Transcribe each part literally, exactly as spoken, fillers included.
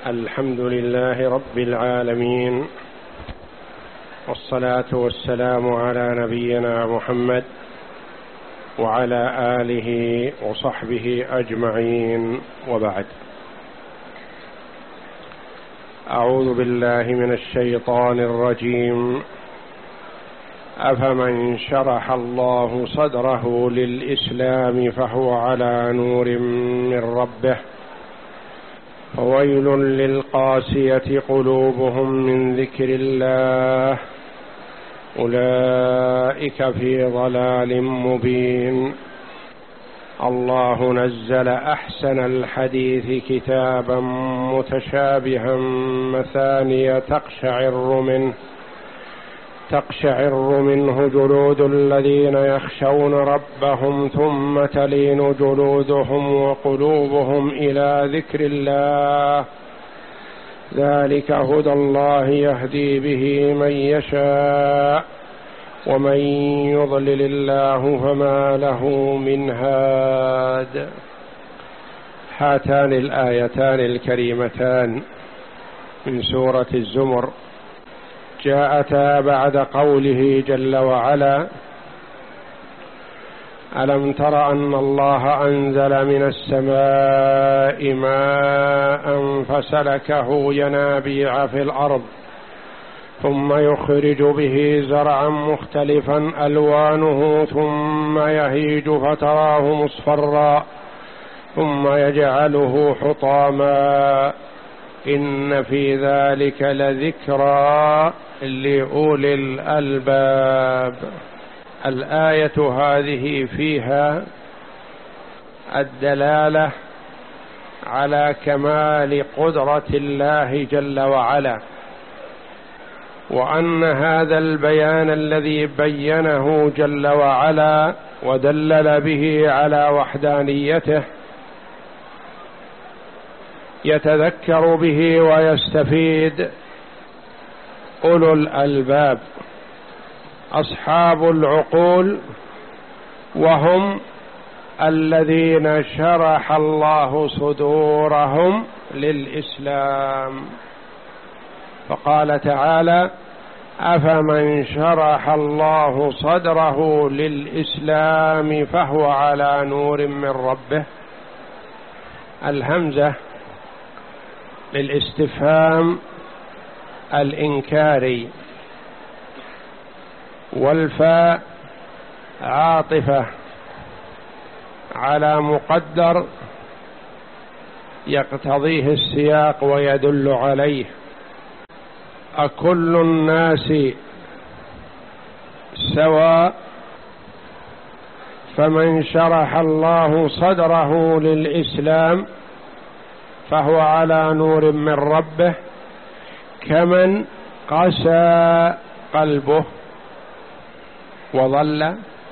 الحمد لله رب العالمين، والصلاة والسلام على نبينا محمد وعلى آله وصحبه أجمعين، وبعد. أعوذ بالله من الشيطان الرجيم. أفمن شرح الله صدره للإسلام فهو على نور من ربه فويل للقاسية قلوبهم من ذكر الله أولئك في ضلال مبين. الله نزل أحسن الحديث كتابا متشابها مثانية تقشعر منه تقشعر منه جلود الذين يخشون ربهم ثم تلين جلودهم وقلوبهم إلى ذكر الله ذلك هدى الله يهدي به من يشاء ومن يضلل الله فما له من هاد. هاتان الآيتان الكريمتان من سورة الزمر جاءتا بعد قوله جل وعلا: ألم تر أن الله أنزل من السماء ماء فسلكه ينابيع في الأرض ثم يخرج به زرعا مختلفا ألوانه ثم يهيج فتراه مصفرا ثم يجعله حطاما إن في ذلك لذكرى لأولي الألباب. الآية هذه فيها الدلالة على كمال قدرة الله جل وعلا، وأن هذا البيان الذي بينه جل وعلا ودلل به على وحدانيته يتذكر به ويستفيد أولو الألباب أصحاب العقول، وهم الذين شرح الله صدورهم للإسلام. فقال تعالى: أفمن شرح الله صدره للإسلام فهو على نور من ربه. الهمزة للاستفهام الإنكاري، والفاء عاطفة على مقدر يقتضيه السياق ويدل عليه. أكل الناس سواء، فمن شرح الله صدره للإسلام فهو على نور من ربه كمن قسى قلبه وضل.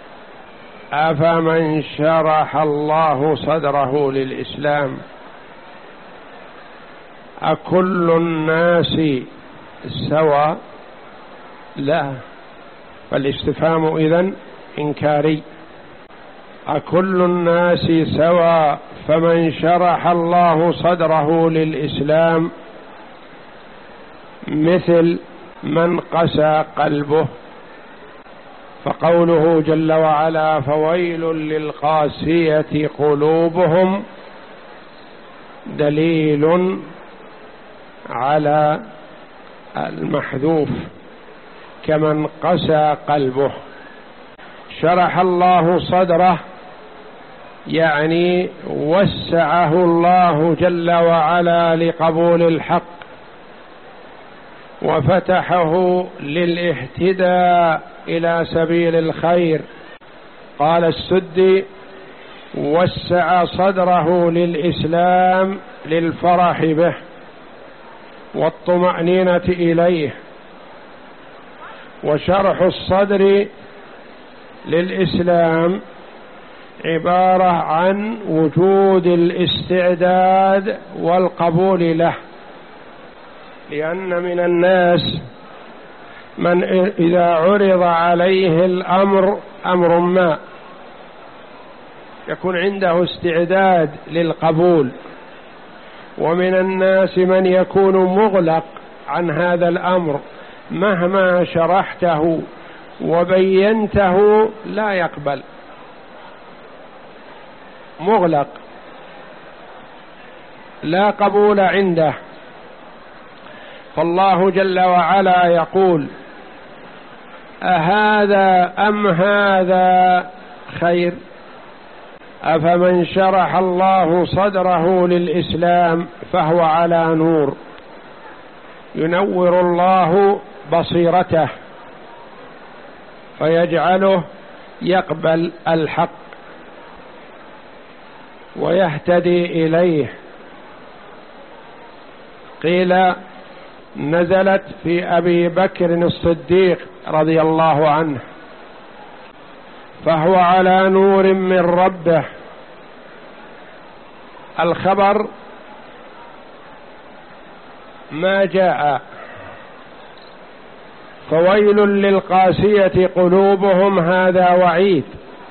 أفمن شرح الله صدره للإسلام أكل الناس سواء؟ لا، فالاستفهام إذن إنكاري. أكل الناس سواء، فمن شرح الله صدره للإسلام مثل من قسى قلبه. فقوله جل وعلا: فويل للقاسية قلوبهم، دليل على المحذوف كمن قسى قلبه. شرح الله صدره يعني وسعه الله جل وعلا لقبول الحق وفتحه للاهتداء إلى سبيل الخير. قال السدي: وسع صدره للإسلام للفرح به والطمأنينة إليه. وشرح الصدر للإسلام عبارة عن وجود الاستعداد والقبول له، لأن من الناس من إذا عرض عليه الأمر أمر ما يكون عنده استعداد للقبول، ومن الناس من يكون مغلق عن هذا الأمر، مهما شرحته وبينته لا يقبل، مغلق لا قبول عنده. فالله جل وعلا يقول: أهذا أم هذا خير؟ أفمن شرح الله صدره للإسلام فهو على نور، ينور الله بصيرته فيجعله يقبل الحق ويهتدي إليه. قيل نزلت في أبي بكر الصديق رضي الله عنه، فهو على نور من ربه. الخبر ما جاء: فويل للقاسية قلوبهم، هذا وعيد،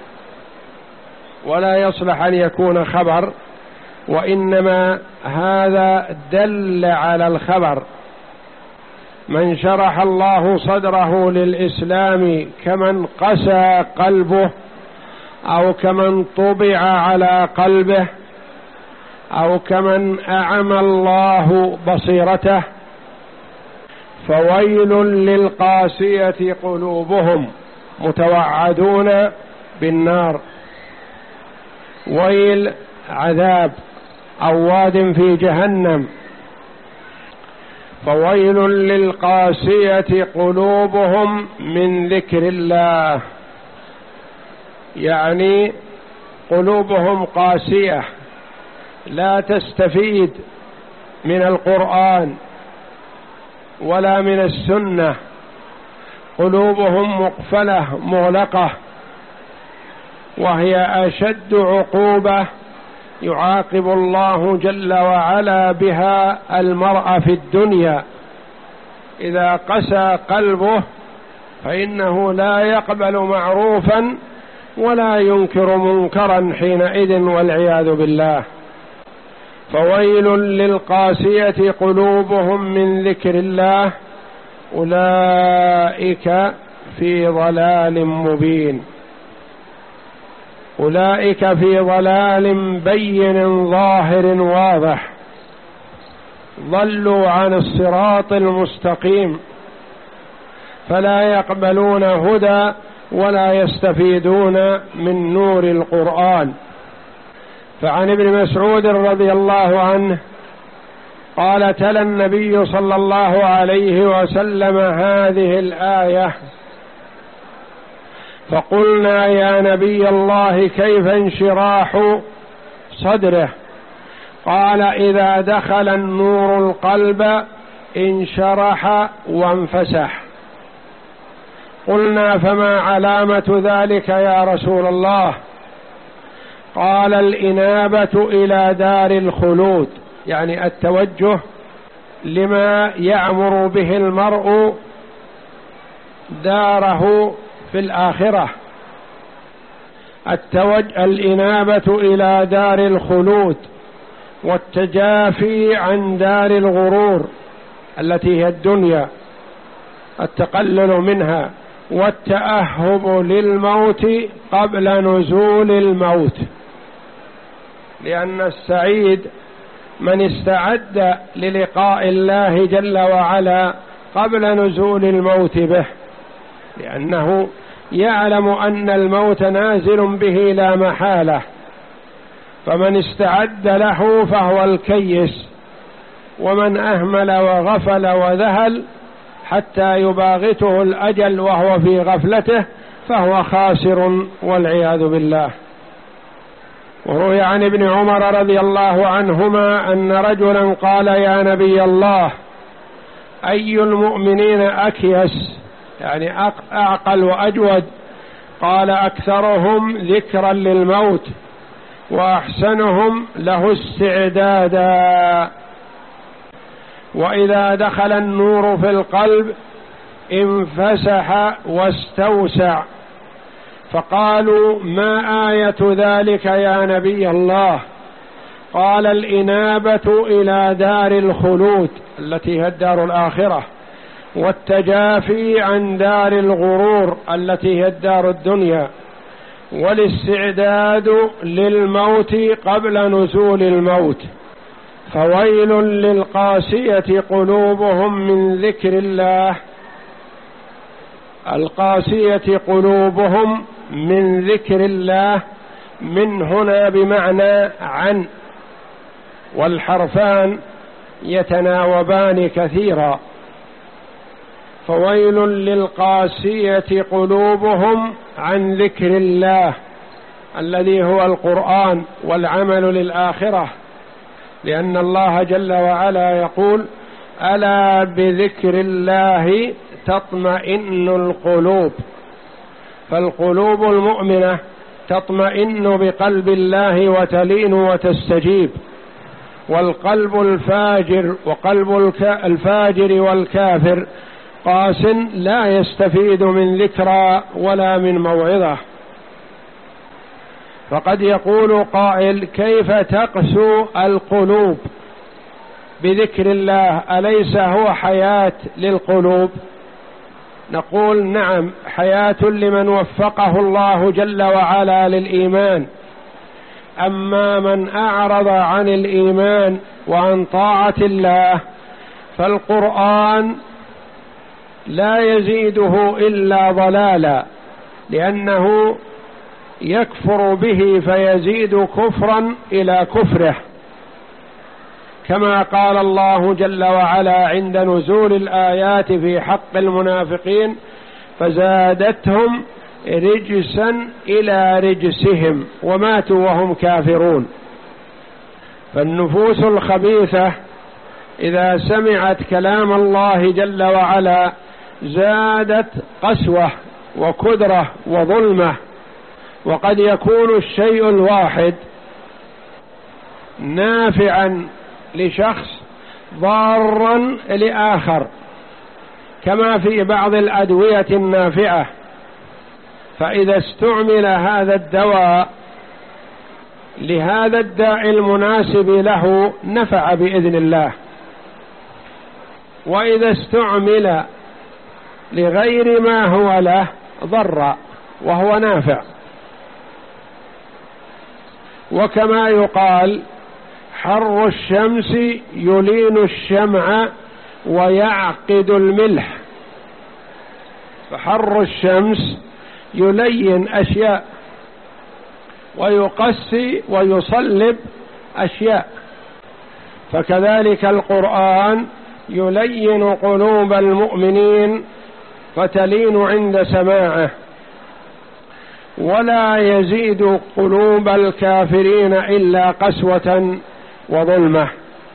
ولا يصلح أن يكون خبر، وإنما هذا دل على الخبر. من شرح الله صدره للإسلام كمن قسى قلبه، أو كمن طبع على قلبه، أو كمن أعمى الله بصيرته. فويل للقاسية قلوبهم، متوعدون بالنار. ويل عذاب أو واد في جهنم. فويل للقاسية قلوبهم من ذكر الله، يعني قلوبهم قاسية لا تستفيد من القرآن ولا من السنة، قلوبهم مقفلة مغلقة، وهي أشد عقوبة يعاقب الله جل وعلا بها المرء في الدنيا. إذا قسى قلبه فإنه لا يقبل معروفا ولا ينكر منكرا حينئذ، والعياذ بالله. فويل للقاسية قلوبهم من ذكر الله، أولئك في ضلال مبين. أولئك في ضلال بين ظاهر واضح، ضلوا عن الصراط المستقيم، فلا يقبلون هدى ولا يستفيدون من نور القرآن. فعن ابن مسعود رضي الله عنه قال: تلا النبي صلى الله عليه وسلم هذه الآية، فقلنا: يا نبي الله كيف انشراح صدره؟ قال: إذا دخل النور القلب انشرح وانفسح. قلنا: فما علامة ذلك يا رسول الله؟ قال: الإنابة إلى دار الخلود، يعني التوجه لما يعمر به المرء داره في الآخرة. التوج... الإنابة إلى دار الخلود، والتجافي عن دار الغرور التي هي الدنيا، التقلل منها، والتأهب للموت قبل نزول الموت، لأن السعيد من استعد للقاء الله جل وعلا قبل نزول الموت به، لأنه يعلم أن الموت نازل به لا محالة. فمن استعد له فهو الكيس، ومن أهمل وغفل وذهل حتى يباغته الأجل وهو في غفلته فهو خاسر، والعياذ بالله. وروي عن ابن عمر رضي الله عنهما أن رجلا قال: يا نبي الله، أي المؤمنين أكيس، يعني أعقل وأجود؟ قال: أكثرهم ذكرا للموت، وأحسنهم له استعدادا. وإذا دخل النور في القلب انفسح واستوسع. فقالوا: ما آية ذلك يا نبي الله؟ قال الإنابة إلى دار الخلود التي هي الدار الآخرة، والتجافي عن دار الغرور التي هي الدار الدنيا، والاستعداد للموت قبل نزول الموت. فويل للقاسية قلوبهم من ذكر الله، القاسية قلوبهم من ذكر الله، من هنا بمعنى عن، والحرفان يتناوبان كثيرا. فويل للقاسية قلوبهم عن ذكر الله الذي هو القرآن والعمل للآخرة، لأن الله جل وعلا يقول: ألا بذكر الله تطمئن القلوب. فالقلوب المؤمنة تطمئن بقلب الله وتلين وتستجيب، والقلب الفاجر وقلب الفاجر والكافر قاس لا يستفيد من ذكرى ولا من موعظة. فقد يقول قائل: كيف تقسو القلوب بذكر الله؟ أليس هو حياة للقلوب؟ نقول: نعم، حياة لمن وفقه الله جل وعلا للإيمان. أما من أعرض عن الإيمان وعن طاعة الله فالقرآن لا يزيده إلا ضلالا، لأنه يكفر به فيزيد كفرا إلى كفره، كما قال الله جل وعلا عند نزول الآيات في حق المنافقين: فزادتهم رجسا إلى رجسهم وماتوا وهم كافرون. فالنفوس الخبيثة إذا سمعت كلام الله جل وعلا زادت قسوة وكدرة وظلمة. وقد يكون الشيء الواحد نافعا لشخص ضارا لآخر، كما في بعض الأدوية النافعة، فإذا استعمل هذا الدواء لهذا الداء المناسب له نفع بإذن الله، وإذا استعمل لغير ما هو له ضر وهو نافع. وكما يقال: حر الشمس يلين الشمع ويعقد الملح. فحر الشمس يلين أشياء ويقسي ويصلب أشياء، فكذلك القرآن يلين قلوب المؤمنين فتلين عند سماعه، ولا يزيد قلوب الكافرين إلا قسوة وظلمة.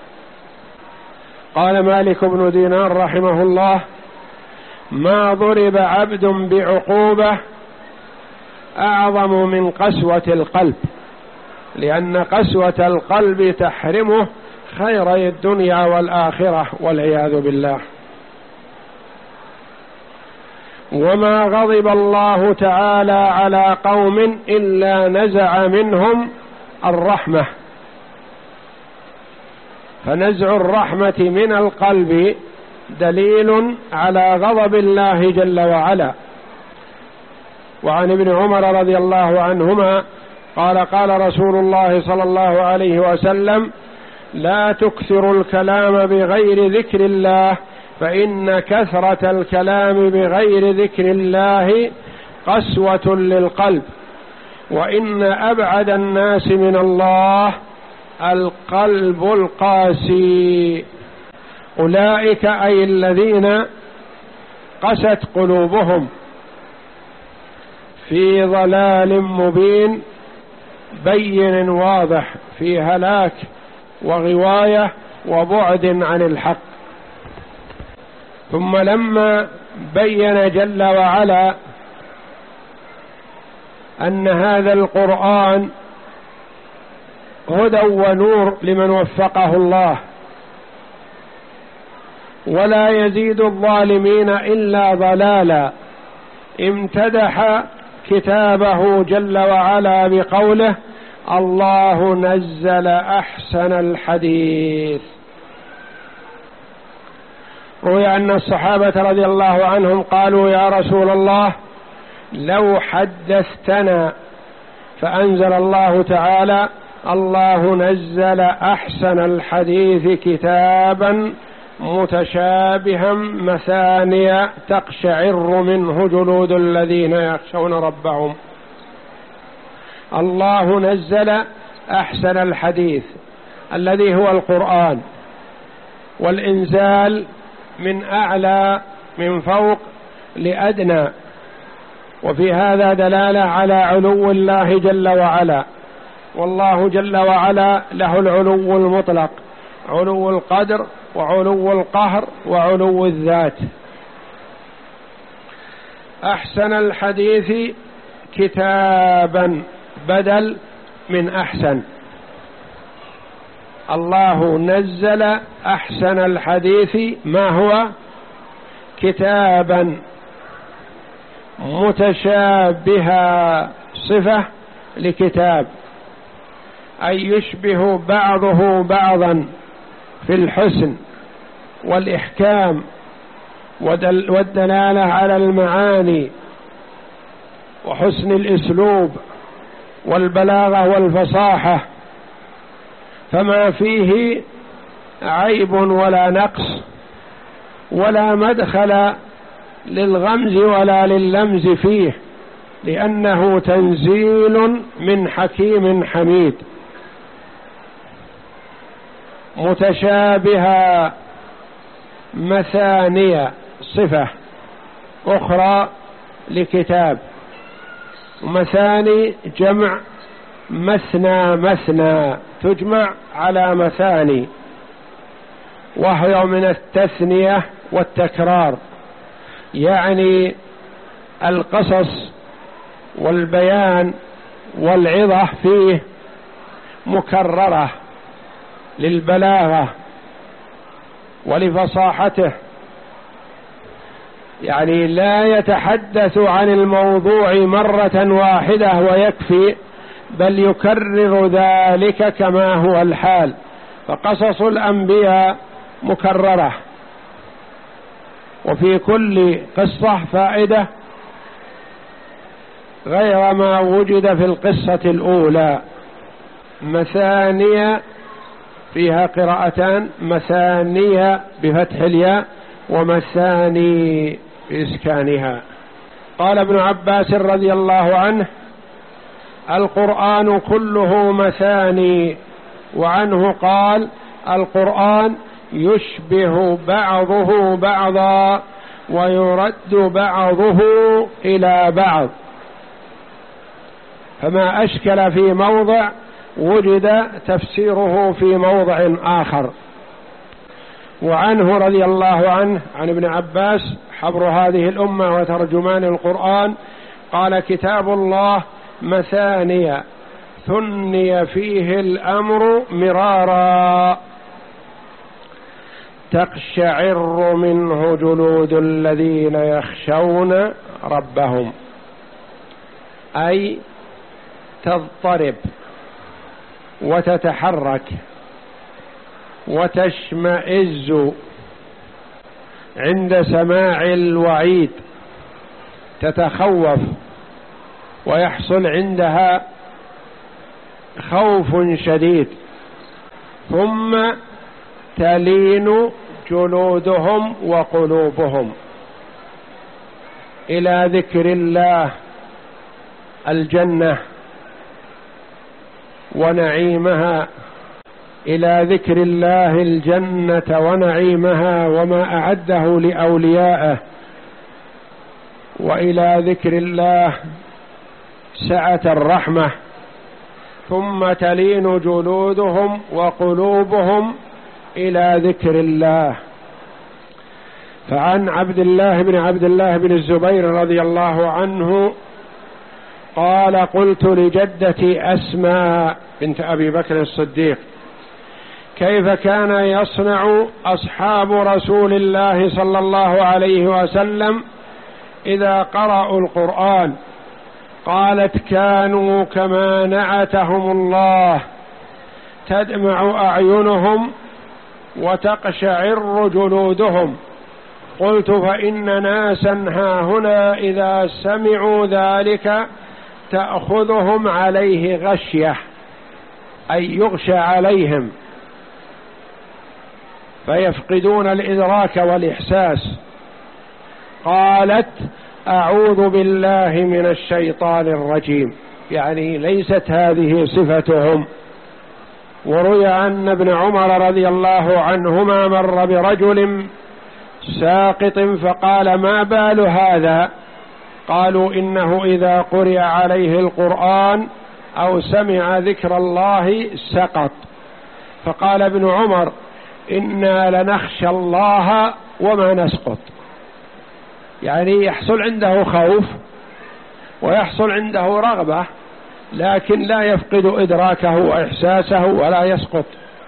قال مالك بن دينار رحمه الله: ما ضرب عبد بعقوبة أعظم من قسوة القلب، لأن قسوة القلب تحرمه خيري الدنيا والآخرة والعياذ بالله. وما غضب الله تعالى على قوم إلا نزع منهم الرحمة. فنزع الرحمة من القلب دليل على غضب الله جل وعلا. وعن ابن عمر رضي الله عنهما قال: قال رسول الله صلى الله عليه وسلم: لا تكثروا الكلام بغير ذكر الله، فإن كثرة الكلام بغير ذكر الله قسوة للقلب، وإن أبعد الناس من الله القلب القاسي. أولئك أي الذين قست قلوبهم في ضلال مبين بين واضح، في هلاك وغواية وبعد عن الحق. ثم لما بين جل وعلا أن هذا القرآن هدى ونور لمن وفقه الله، ولا يزيد الظالمين إلا ضلالا، امتدح كتابه جل وعلا بقوله: الله نزل أحسن الحديث. روي أن الصحابة رضي الله عنهم قالوا يا رسول الله لو حدثتنا، فأنزل الله تعالى الله نزل أحسن الحديث كتابا متشابها مثانيا تقشعر منه جلود الذين يخشون ربهم. الله نزل أحسن الحديث الذي هو القرآن، والإنزال من أعلى من فوق لأدنى، وفي هذا دلالة على علو الله جل وعلا، والله جل وعلا له العلو المطلق، علو القدر وعلو القهر وعلو الذات. أحسن الحديث كتابا بدل من أحسن. الله نزل أحسن الحديث ما هو؟ كتابا متشابها، صفة لكتاب، أي يشبه بعضه بعضا في الحسن والإحكام والدلالة على المعاني وحسن الأسلوب والبلاغة والفصاحة، فما فيه عيب ولا نقص ولا مدخل للغمز ولا لللمز فيه، لأنه تنزيل من حكيم حميد. متشابها مثانية، صفة أخرى لكتاب. مثاني جمع مثنى، مثنى تجمع على مثاني، وهي من التثنية والتكرار، يعني القصص والبيان والعظة فيه مكررة للبلاغة ولفصاحته، يعني لا يتحدث عن الموضوع مرة واحدة ويكفي، بل يكرر ذلك كما هو الحال. فقصص الأنبياء مكررة، وفي كل قصة فائدة غير ما وجد في القصة الأولى. مثانية فيها قراءتان، مثانية بفتح الياء ومثاني بإسكانها. قال ابن عباس رضي الله عنه القرآن كله مثاني، وعنه قال القرآن يشبه بعضه بعضا ويرد بعضه إلى بعض، فما أشكل في موضع وجد تفسيره في موضع آخر. وعنه رضي الله عنه عن ابن عباس حبر هذه الأمة وترجمان القرآن قال كتاب الله مثانية ثني فيه الأمر مرارا تقشعر منه جلود الذين يخشون ربهم، أي تضطرب وتتحرك وتشمئز عند سماع الوعيد، تتخوف ويحصل عندها خوف شديد، ثم تلين جلودهم وقلوبهم إلى ذكر الله الجنة ونعيمها، إلى ذكر الله الجنة ونعيمها وما أعده لأوليائه، وإلى ذكر الله سعة الرحمة، ثم تلين جلودهم وقلوبهم إلى ذكر الله. فعن عبد الله بن عبد الله بن الزبير رضي الله عنه قال قلت لجدتي أسماء بنت أبي بكر الصديق كيف كان يصنع أصحاب رسول الله صلى الله عليه وسلم إذا قرأوا القرآن؟ قالت كانوا كما نعتهم الله تدمع أعينهم وتقشعر جلودهم. قلت فإن ناسا هاهنا إذا سمعوا ذلك تأخذهم عليه غشية، أي يغشى عليهم فيفقدون الإدراك والإحساس. قالت أعوذ بالله من الشيطان الرجيم، يعني ليست هذه صفتهم. وروي أن ابن عمر رضي الله عنهما مر برجل ساقط فقال ما بال هذا؟ قالوا إنه إذا قرئ عليه القرآن أو سمع ذكر الله سقط. فقال ابن عمر إنا لنخشى الله وما نسقط، يعني يحصل عنده خوف ويحصل عنده رغبة لكن لا يفقد إدراكه وإحساسه ولا يسقط.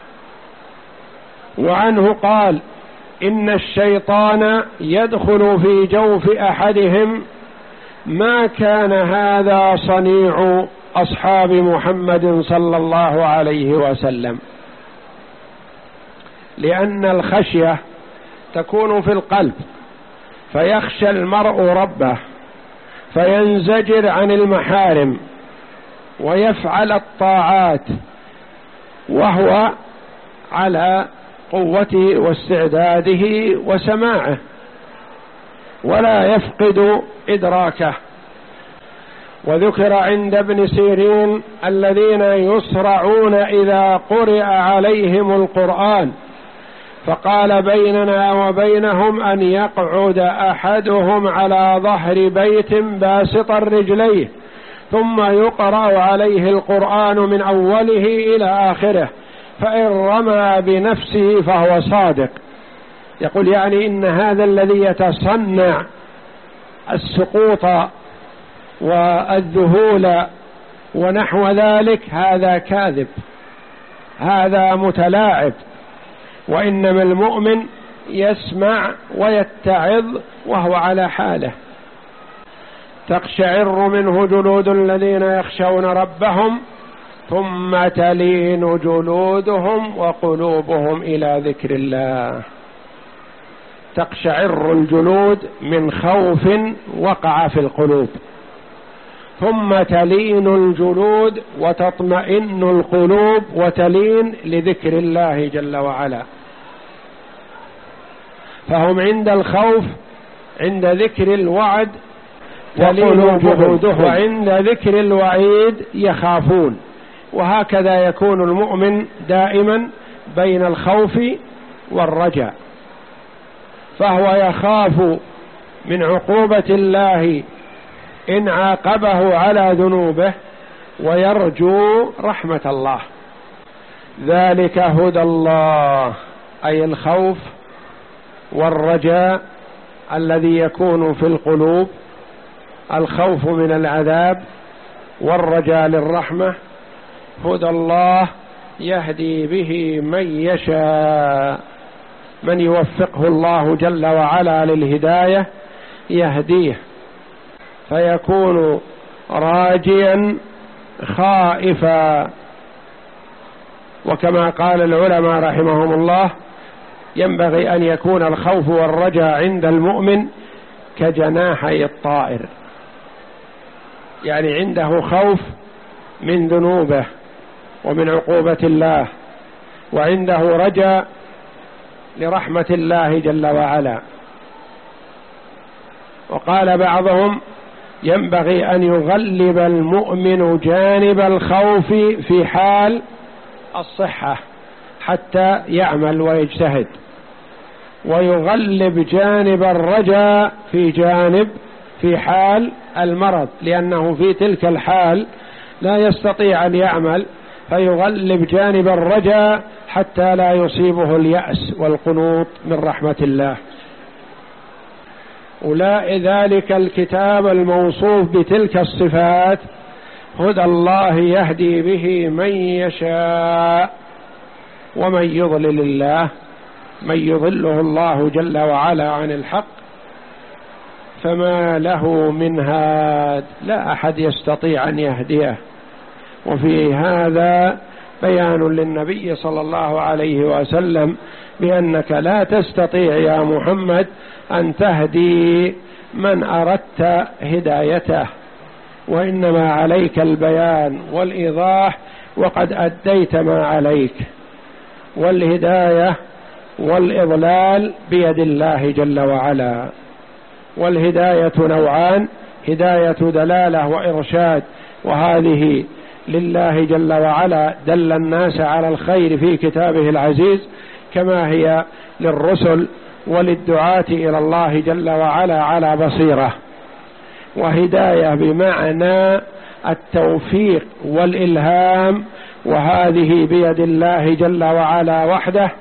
وعنه قال إن الشيطان يدخل في جوف أحدهم ما كان هذا صنيع أصحاب محمد صلى الله عليه وسلم، لأن الخشية تكون في القلب فيخشى المرء ربه فينزجر عن المحارم ويفعل الطاعات وهو على قوته واستعداده وسماعه ولا يفقد إدراكه. وذكر عند ابن سيرين الذين يصرعون إذا قرئ عليهم القرآن، فقال بيننا وبينهم أن يقعد أحدهم على ظهر بيت باسطا رجليه ثم يقرأ عليه القرآن من أوله إلى آخره، فإن رمى بنفسه فهو صادق. يقول يعني إن هذا الذي يتصنع السقوط والذهول ونحو ذلك هذا كاذب، هذا متلاعب. وإنما المؤمن يسمع ويتعظ وهو على حاله. تقشعر منه جلود الذين يخشون ربهم ثم تلين جلودهم وقلوبهم إلى ذكر الله. تقشعر الجلود من خوف وقع في القلوب، ثم تلين الجلود وتطمئن القلوب وتلين لذكر الله جل وعلا. فهم عند الخوف عند ذكر الوعد تلين جلودهم، وعند ذكر الوعيد يخافون. وهكذا يكون المؤمن دائما بين الخوف والرجاء، فهو يخاف من عقوبة الله إن عاقبه على ذنوبه ويرجو رحمة الله. ذلك هدى الله، أي الخوف والرجاء الذي يكون في القلوب، الخوف من العذاب والرجاء للرحمة. هدى الله يهدي به من يشاء، من يوفقه الله جل وعلا للهداية يهديه فيكون راجيا خائفا. وكما قال العلماء رحمهم الله ينبغي أن يكون الخوف والرجاء عند المؤمن كجناحي الطائر، يعني عنده خوف من ذنوبه ومن عقوبة الله، وعنده رجاء لرحمة الله جل وعلا. وقال بعضهم ينبغي أن يغلب المؤمن جانب الخوف في حال الصحة حتى يعمل ويجتهد، ويغلب جانب الرجاء في جانب في حال المرض، لأنه في تلك الحال لا يستطيع أن يعمل، فيغلب جانب الرجاء حتى لا يصيبه اليأس والقنوط من رحمة الله. أولئك ذلك الكتاب الموصوف بتلك الصفات هدى الله يهدي به من يشاء ومن يضلل الله من يضله الله جل وعلا عن الحق فما له من هاد، لا أحد يستطيع أن يهديه. وفي هذا بيان للنبي صلى الله عليه وسلم بأنك لا تستطيع يا محمد أن تهدي من أردت هدايته، وإنما عليك البيان والإيضاح، وقد أديت ما عليك، والهداية والإضلال بيد الله جل وعلا. والهداية نوعان: هداية دلالة وإرشاد، وهذه لله جل وعلا دل الناس على الخير في كتابه العزيز، كما هي للرسل وللدعاة إلى الله جل وعلا على بصيرة. وهداية بمعنى التوفيق والإلهام، وهذه بيد الله جل وعلا وحده،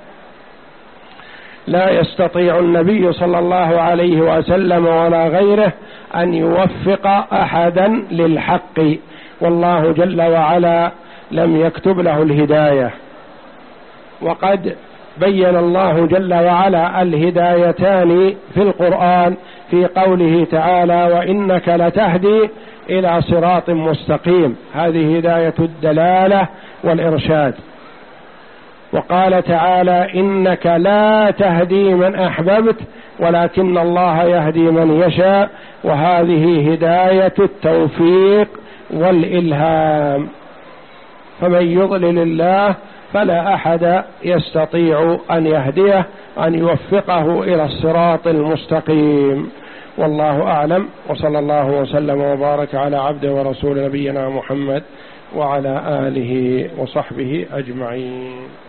لا يستطيع النبي صلى الله عليه وسلم ولا غيره أن يوفق أحدا للحق، والله جل وعلا لم يكتب له الهداية. وقد بين الله جل وعلا الهدايتان في القرآن في قوله تعالى: وإنك لتهدي إلى صراط مستقيم، هذه هداية الدلالة والإرشاد. وقال تعالى: إنك لا تهدي من أحببت ولكن الله يهدي من يشاء، وهذه هداية التوفيق والإلهام. فمن يضلل الله فلا أحد يستطيع أن يهديه، أن يوفقه إلى الصراط المستقيم. والله أعلم، وصلى الله وسلم وبارك على عبده ورسول نبينا محمد وعلى آله وصحبه أجمعين.